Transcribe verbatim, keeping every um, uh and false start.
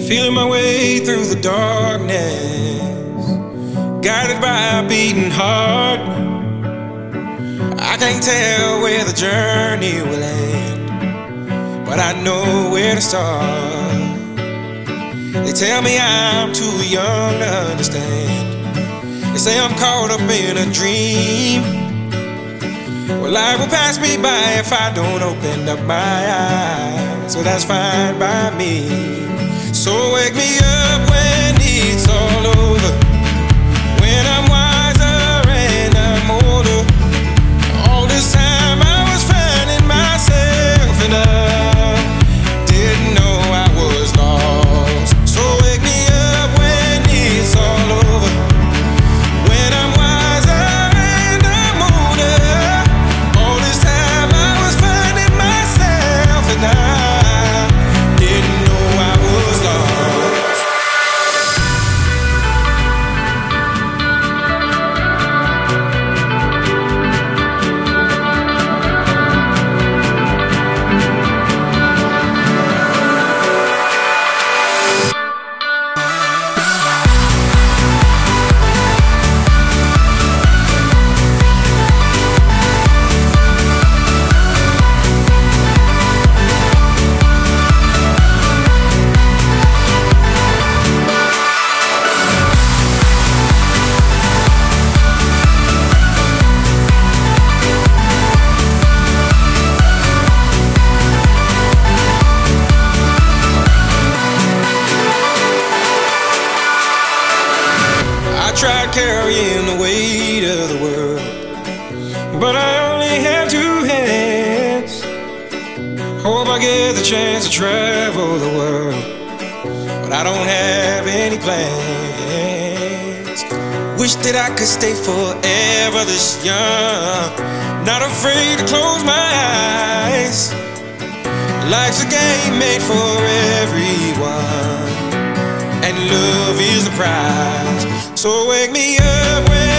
Feeling my way through the darkness, guided by a beating heart. I can't tell where the journey will end, but I know where to start. They tell me I'm too young to understand. They say I'm caught up in a dream. Well, life will pass me by if I don't open up my eyes, so that's fine by me. So wake me up when it's all over, when I'm wiser and I'm older. All this time I was finding myself and I didn't know I was lost. So wake me up when it's all over, when I'm wiser and I'm older. All this time I was finding myself and I didn't know I was lost. I tried carrying the weight of the world, but I only have two hands. Hope I get the chance to travel the world, but I don't have any plans. Wish that I could stay forever this young, not afraid to close my eyes. Life's a game made for everyone, and love is the prize. So wake me up when